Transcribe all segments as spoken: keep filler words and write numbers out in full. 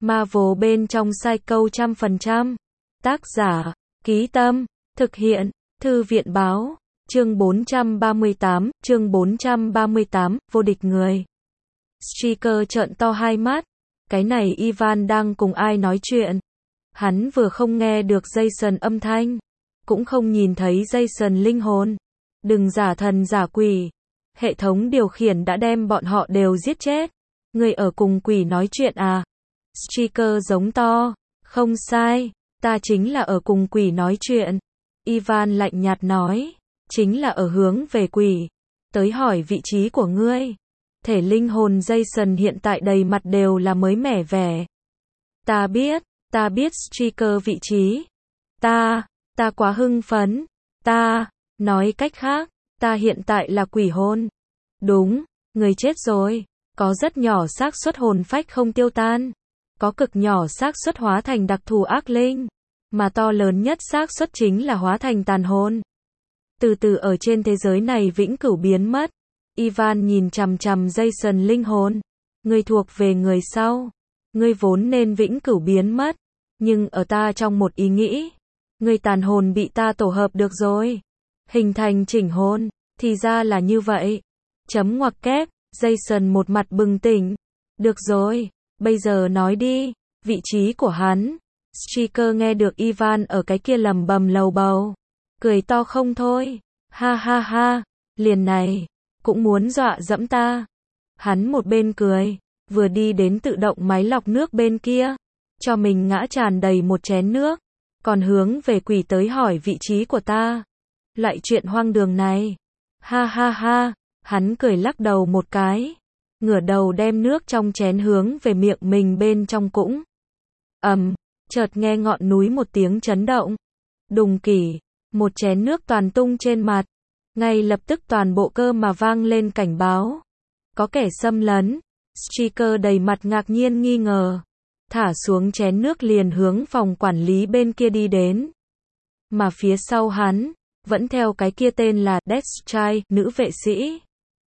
Marvel bên trong Psycho trăm phần trăm. Tác giả, Ký Tâm, thực hiện, Thư viện báo, chương bốn trăm ba mươi tám, chương bốn trăm ba mươi tám, vô địch người. Striker trợn to hai mắt, cái này Ivan đang cùng ai nói chuyện? Hắn vừa không nghe được Jason âm thanh, cũng không nhìn thấy Jason linh hồn. Đừng giả thần giả quỷ, hệ thống điều khiển đã đem bọn họ đều giết chết. Người ở cùng quỷ nói chuyện à? Striker giống to, không sai, ta chính là ở cùng quỷ nói chuyện. Ivan lạnh nhạt nói, chính là ở hướng về quỷ, tới hỏi vị trí của ngươi. Thể linh hồn Jason hiện tại đầy mặt đều là mới mẻ vẻ. Ta biết, ta biết Striker vị trí. Ta, ta quá hưng phấn. Ta, nói cách khác, ta hiện tại là quỷ hồn. Đúng, người chết rồi, có rất nhỏ xác suất hồn phách không tiêu tan, có cực nhỏ xác suất hóa thành đặc thù ác linh, mà to lớn nhất xác suất chính là hóa thành tàn hồn. Từ từ ở trên thế giới này vĩnh cửu biến mất. Ivan nhìn chằm chằm Jason linh hồn. Ngươi thuộc về người sau. Ngươi vốn nên vĩnh cửu biến mất. Nhưng ở ta trong một ý nghĩ, ngươi tàn hồn bị ta tổ hợp được rồi. Hình thành chỉnh hồn. Thì ra là như vậy. Chấm ngoặc kép. Jason một mặt bừng tỉnh. Được rồi. Bây giờ nói đi. Vị trí của hắn. Striker nghe được Ivan ở cái kia lầm bầm lầu bầu. Cười to không thôi. Ha ha ha. Liền này. Cũng muốn dọa dẫm ta. Hắn một bên cười, vừa đi đến tự động máy lọc nước bên kia, cho mình ngã tràn đầy một chén nước, còn hướng về quỷ tới hỏi vị trí của ta. Loại chuyện hoang đường này. Ha ha ha, hắn cười lắc đầu một cái, ngửa đầu đem nước trong chén hướng về miệng mình bên trong cũng. Ầm, chợt nghe ngọn núi một tiếng chấn động. Đùng kỷ, một chén nước toàn tung trên mặt. Ngay lập tức toàn bộ cơ mà vang lên cảnh báo. Có kẻ xâm lấn. Striker đầy mặt ngạc nhiên nghi ngờ. Thả xuống chén nước liền hướng phòng quản lý bên kia đi đến. Mà phía sau hắn, vẫn theo cái kia tên là Deathstrike, nữ vệ sĩ.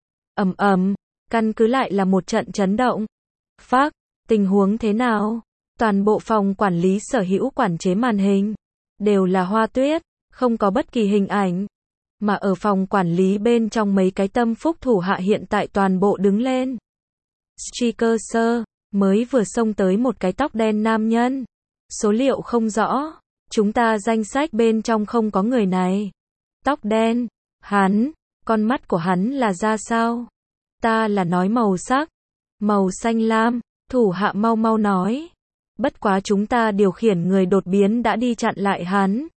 Ầm ầm, căn cứ lại là một trận chấn động. Phác, tình huống thế nào? Toàn bộ phòng quản lý sở hữu quản chế màn hình. Đều là hoa tuyết, không có bất kỳ hình ảnh. Mà ở phòng quản lý bên trong mấy cái tâm phúc thủ hạ hiện tại toàn bộ đứng lên. Striker sơ, mới vừa xông tới một cái tóc đen nam nhân. Số liệu không rõ, chúng ta danh sách bên trong không có người này. Tóc đen, hắn, con mắt của hắn là ra sao? Ta là nói màu sắc, màu xanh lam, thủ hạ mau mau nói. Bất quá chúng ta điều khiển người đột biến đã đi chặn lại hắn.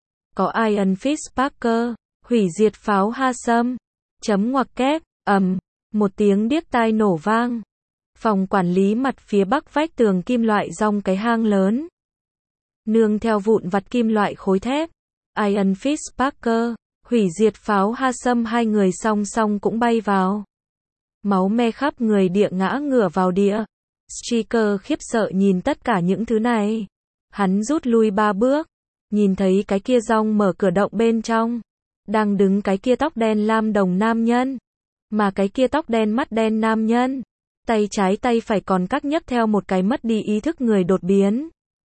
Có Ian Fitzpatrick. Hủy diệt pháo ha sâm. Chấm ngoặc kép, ầm, một tiếng điếc tai nổ vang. Phòng quản lý mặt phía bắc vách tường kim loại rong cái hang lớn. Nương theo vụn vặt kim loại khối thép. Ian Fitzpatrick, hủy diệt pháo ha sâm hai người song song cũng bay vào. Máu me khắp người địa ngã ngửa vào địa. Striker khiếp sợ nhìn tất cả những thứ này. Hắn rút lui ba bước. Nhìn thấy cái kia rong mở cửa động bên trong. Đang đứng cái kia tóc đen lam đồng nam nhân. Mà cái kia tóc đen mắt đen nam nhân. Tay trái tay phải còn cắt nhấp theo một cái mất đi ý thức người đột biến.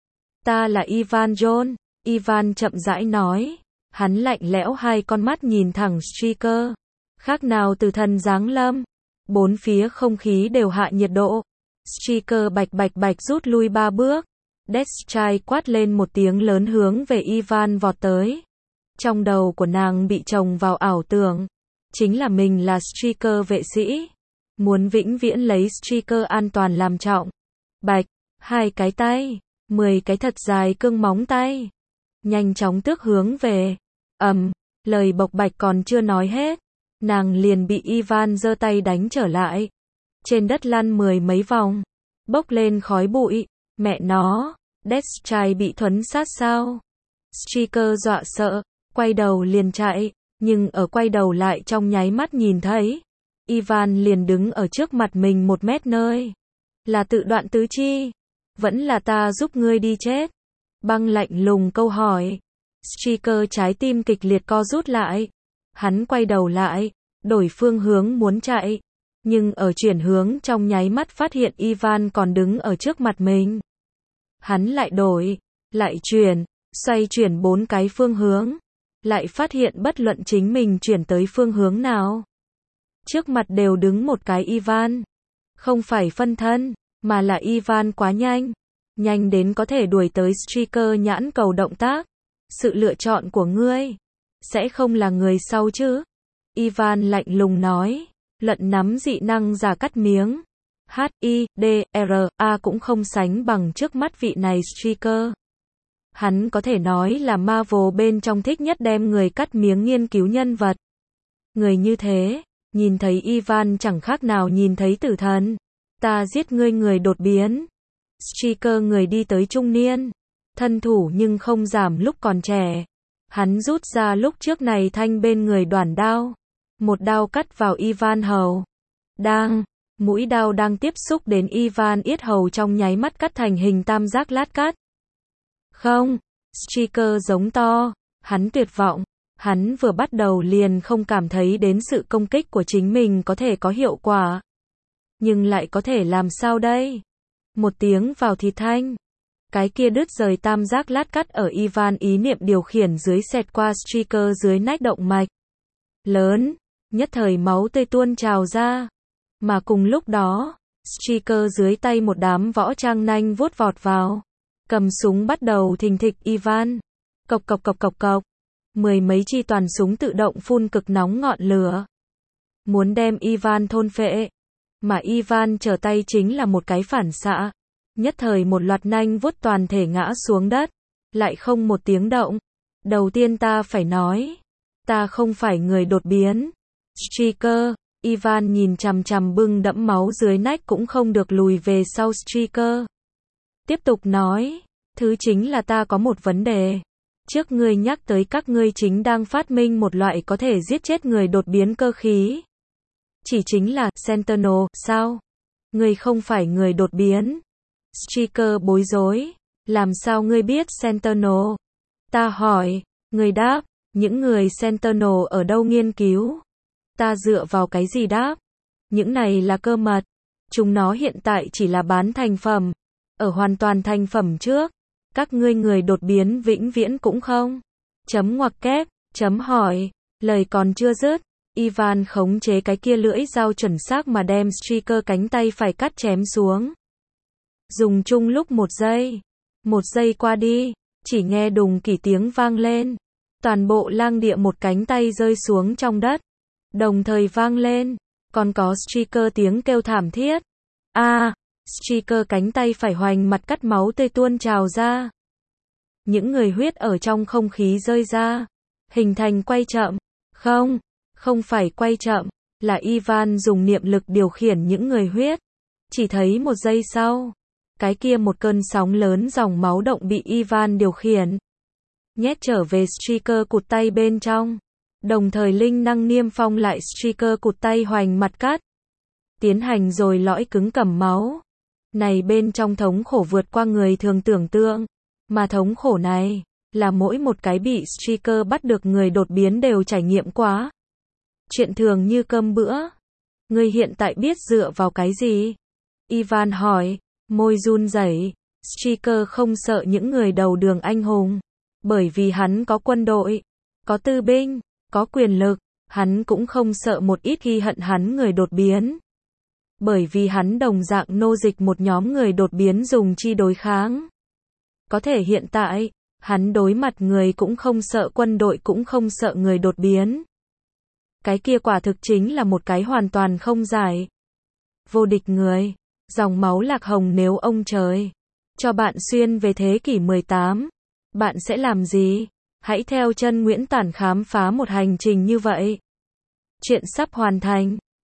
Ta là Ivan John. Ivan chậm rãi nói. Hắn lạnh lẽo hai con mắt nhìn thẳng Striker. Khác nào từ thần giáng lâm. Bốn phía không khí đều hạ nhiệt độ. Striker bạch bạch bạch rút lui ba bước. Deathstrike quát lên một tiếng lớn hướng về Ivan vọt tới. Trong đầu của nàng bị chồng vào ảo tưởng. Chính là mình là Striker vệ sĩ. Muốn vĩnh viễn lấy Striker an toàn làm trọng. Bạch, hai cái tay, mười cái thật dài cương móng tay. Nhanh chóng tước hướng về. Ầm, lời bộc bạch còn chưa nói hết. Nàng liền bị Ivan giơ tay đánh trở lại. Trên đất lăn mười mấy vòng. Bốc lên khói bụi. Mẹ nó, Deathstrike bị thuấn sát sao? Striker dọa sợ. Quay đầu liền chạy, nhưng ở quay đầu lại trong nháy mắt nhìn thấy. Ivan liền đứng ở trước mặt mình một mét nơi. Là tự đoạn tứ chi. Vẫn là ta giúp ngươi đi chết. Băng lạnh lùng câu hỏi. Striker trái tim kịch liệt co rút lại. Hắn quay đầu lại, đổi phương hướng muốn chạy. Nhưng ở chuyển hướng trong nháy mắt phát hiện Ivan còn đứng ở trước mặt mình. Hắn lại đổi, lại chuyển, xoay chuyển bốn cái phương hướng, lại phát hiện bất luận chính mình chuyển tới phương hướng nào, trước mặt đều đứng một cái Ivan. Không phải phân thân, mà là Ivan quá nhanh. Nhanh đến có thể đuổi tới Striker nhãn cầu động tác. Sự lựa chọn của ngươi sẽ không là người sau chứ? Ivan lạnh lùng nói. Lận nắm dị năng giả cắt miếng. H I D R A cũng không sánh bằng trước mắt vị này Striker. Hắn có thể nói là Marvel bên trong thích nhất đem người cắt miếng nghiên cứu nhân vật. Người như thế, nhìn thấy Ivan chẳng khác nào nhìn thấy tử thần. Ta giết ngươi người đột biến. Striker người đi tới trung niên. Thân thủ nhưng không giảm lúc còn trẻ. Hắn rút ra lúc trước này thanh bên người đoản đao. Một đao cắt vào Ivan hầu. Đang, mũi đao đang tiếp xúc đến Ivan yết hầu trong nháy mắt cắt thành hình tam giác lát cắt. Không, Striker giống to. Hắn tuyệt vọng. Hắn vừa bắt đầu liền không cảm thấy đến sự công kích của chính mình có thể có hiệu quả. Nhưng lại có thể làm sao đây? Một tiếng vào thịt thanh. Cái kia đứt rời tam giác lát cắt ở Ivan ý niệm điều khiển dưới xẹt qua Striker dưới nách động mạch. Lớn, nhất thời máu tươi tuôn trào ra. Mà cùng lúc đó, Striker dưới tay một đám võ trang nanh vuốt vọt vào. Cầm súng bắt đầu thình thịch Ivan. Cộc cộc cộc cộc cộc. Mười mấy chi toàn súng tự động phun cực nóng ngọn lửa. Muốn đem Ivan thôn phệ. Mà Ivan trở tay chính là một cái phản xạ. Nhất thời một loạt nanh vuốt toàn thể ngã xuống đất. Lại không một tiếng động. Đầu tiên ta phải nói. Ta không phải người đột biến. Striker. Ivan nhìn chằm chằm bưng đẫm máu dưới nách cũng không được lùi về sau Striker. Tiếp tục nói. Thứ chính là ta có một vấn đề. Trước ngươi nhắc tới các ngươi chính đang phát minh một loại có thể giết chết người đột biến cơ khí. Chỉ chính là Sentinel, sao? Ngươi không phải người đột biến. Striker bối rối. Làm sao ngươi biết Sentinel? Ta hỏi. Ngươi đáp. Những người Sentinel ở đâu nghiên cứu? Ta dựa vào cái gì đáp? Những này là cơ mật. Chúng nó hiện tại chỉ là bán thành phẩm. Ở hoàn toàn thành phẩm trước. Các ngươi người đột biến vĩnh viễn cũng không. Chấm ngoặc kép. Chấm hỏi. Lời còn chưa dứt. Ivan khống chế cái kia lưỡi dao chuẩn xác mà đem Striker cánh tay phải cắt chém xuống. Dùng chung lúc một giây. Một giây qua đi. Chỉ nghe đùng kỷ tiếng vang lên. Toàn bộ lang địa một cánh tay rơi xuống trong đất. Đồng thời vang lên. Còn có Striker tiếng kêu thảm thiết. A à, Striker cánh tay phải hoành mặt cắt máu tươi tuôn trào ra. Những người huyết ở trong không khí rơi ra. Hình thành quay chậm. Không, không phải quay chậm. Là Ivan dùng niệm lực điều khiển những người huyết. Chỉ thấy một giây sau. Cái kia một cơn sóng lớn dòng máu động bị Ivan điều khiển. Nhét trở về Striker cụt tay bên trong. Đồng thời linh năng niêm phong lại Striker cụt tay hoành mặt cắt. Tiến hành rồi lõi cứng cầm máu. Này bên trong thống khổ vượt qua người thường tưởng tượng. Mà thống khổ này, là mỗi một cái bị Striker bắt được người đột biến đều trải nghiệm quá. Chuyện thường như cơm bữa. Ngươi hiện tại biết dựa vào cái gì? Ivan hỏi, môi run rẩy. Striker không sợ những người đầu đường anh hùng. Bởi vì hắn có quân đội, có tư binh, có quyền lực. Hắn cũng không sợ một ít ghi hận hắn người đột biến. Bởi vì hắn đồng dạng nô dịch một nhóm người đột biến dùng chi đối kháng. Có thể hiện tại, hắn đối mặt người cũng không sợ quân đội cũng không sợ người đột biến. Cái kia quả thực chính là một cái hoàn toàn không giải. Vô địch người, dòng máu lạc hồng nếu ông trời cho bạn xuyên về thế kỷ mười tám, bạn sẽ làm gì? Hãy theo chân Nguyễn Tản khám phá một hành trình như vậy. Chuyện sắp hoàn thành.